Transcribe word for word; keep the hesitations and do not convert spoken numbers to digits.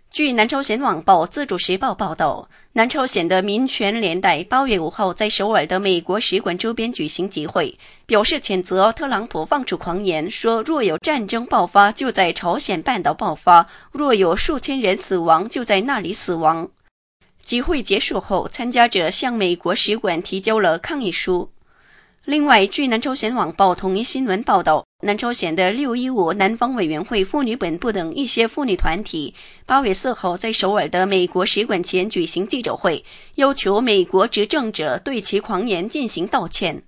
据南朝鲜网报自主时报报道，南朝鲜的民权连带八月五号在首尔的美国使馆周边举行集会，表示谴责特朗普放出狂言，说若有战争爆发就在朝鲜半岛爆发，若有数千人死亡就在那里死亡。集会结束后，参加者向美国使馆提交了抗议书。另外，据南朝鲜网报统一新闻报道，南朝鲜的六一五南方委员会妇女本部等一些妇女团体八月四号在首尔的美国使馆前举行记者会，要求美国执政者对其狂言进行道歉。